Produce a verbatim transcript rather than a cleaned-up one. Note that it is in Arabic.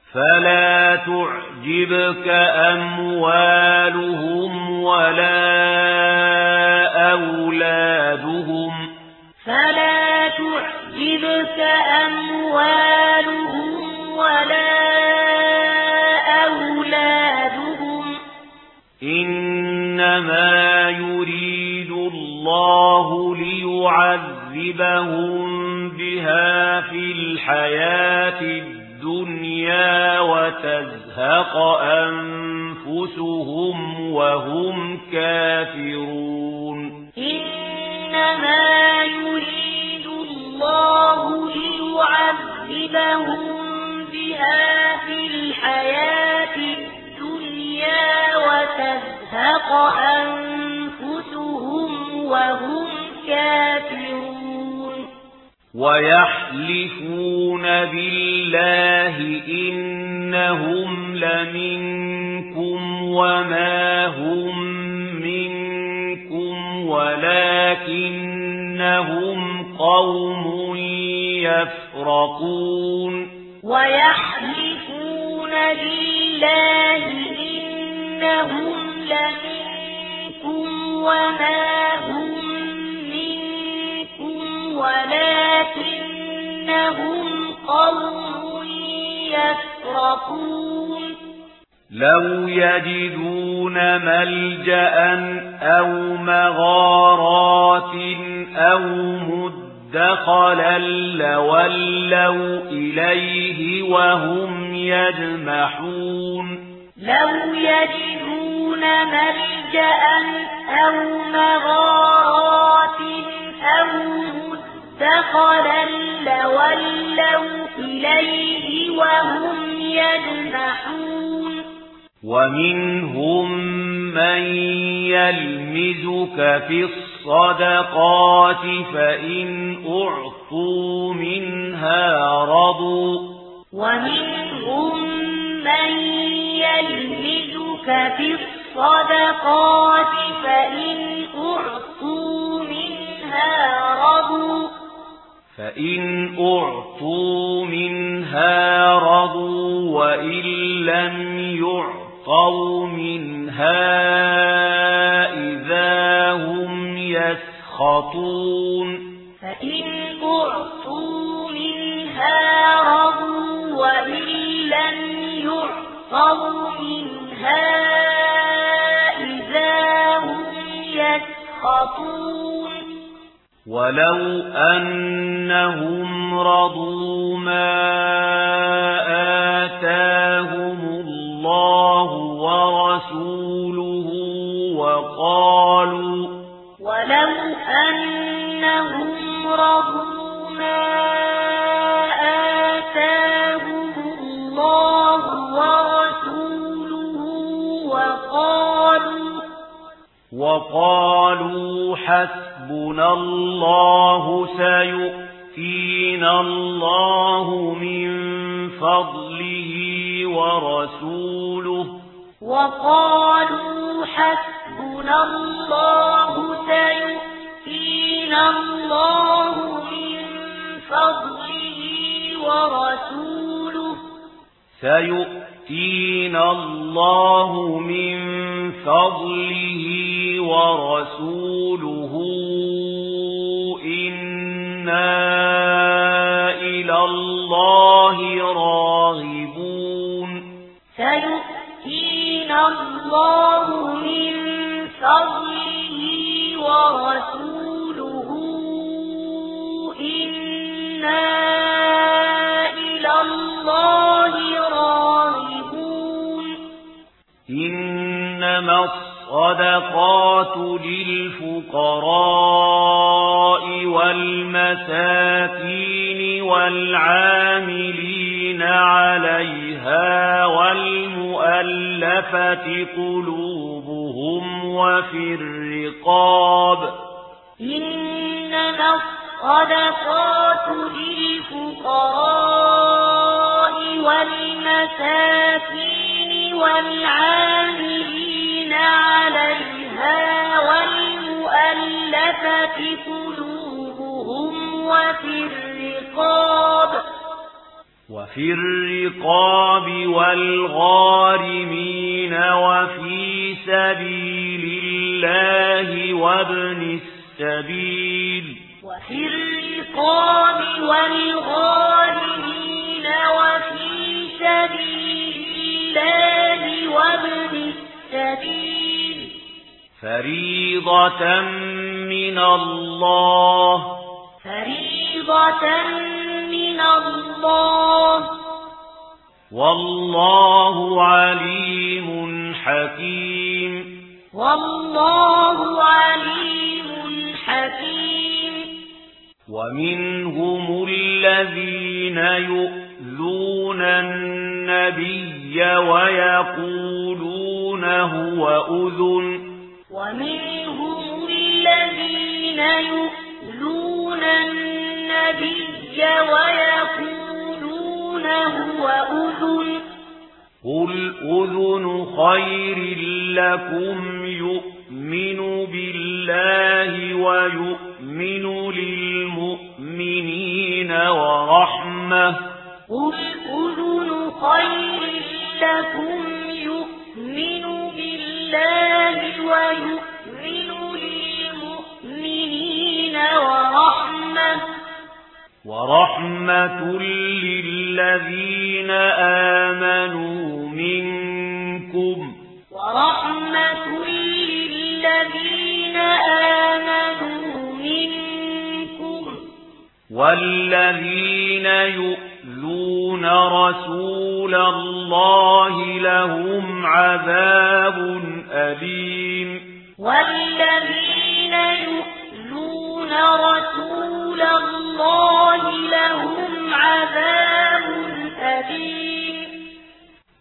فلا تعجبك أموالهم ولا أولادهم فلا تعجبك أموالهم ولا أولادهم إنما يريد الله ليعذبهم بها في الحياة الدنيا وتزهق أنفسهم وهم كافرون إنما يريد الله ليعذبهم بها في الحياة الدنيا وتزهق أنفسهم وهم كافرون ويحلفون بالله إنهم لمنكم وما هم منكم ولكنهم قوم يفرقون ويحلفون بالله إنهم لمنكم وما هم منكم ولكنهم قوم يفرقون لو يجدون ملجأ أو مغارات أو مدخلا لولوا إليه وهم يجمحون لو يجدون ملجأ أو مغارات أو مدخلا لولوا إليه وهم يجمحون ومنهم من يلمزك في الصدقات فإن أعطوا منها رضوا ومنهم من يلمزك في الصدقات فإن أعطوا منها رضوا فإن أعطوا منها رضوا وإن لم يعطوا منها إذا هم يسخطون فإن أعطوا منها رضوا وإن لم يعطوا منها إذا هم يسخطون ولو أنهم رضوا ما آتاهم الله ورسوله وقالوا ولو أنهم رضوا ما آتاهم الله ورسوله وقالوا وقالوا حسبنا الله سيؤتينا الله من فضله ورسوله وقالوا حسبنا الله سيؤتينا الله من فضله ورسوله سيؤتينا الله من فضله ورسوله إنا إلى الله راغبون سيؤتينا الله من فضله ورسوله إنا إلى الله راغبون إنما الصدقات للفقراء والمساكين والعاملين عليها والمؤلفة قلوبهم وفي الرقاب إنما الصدقات للفقراء والمساكين والعاملين عليها والمؤلفة قلوبهم وفي الرقاب وفي الرقاب والغارمين وفي سبيل الله وابن السبيل وفي الرقاب والغارمين وفي سبيل الله وابن السبيل فريضة من الله فريضة من الله والله عليم حكيم والله عليم حكيم ومنهم الذين يؤذون النبي ويقولون هو أذن ومنهم الذين يؤذون النبي ويقولون هو أذن قل أذن خير لكم يؤمن بالله ويؤمن للمؤمنين ورحمة قل أذن خير لكم يؤمن بالله ويؤمن للمؤمنين ورحمة ورحمة للذين آمنوا منكم ورحمة للذين آمنوا منكم والذين يؤذون رسول الله لهم عذاب أليم والذين يؤذون رسول الله لهم عذاب أليم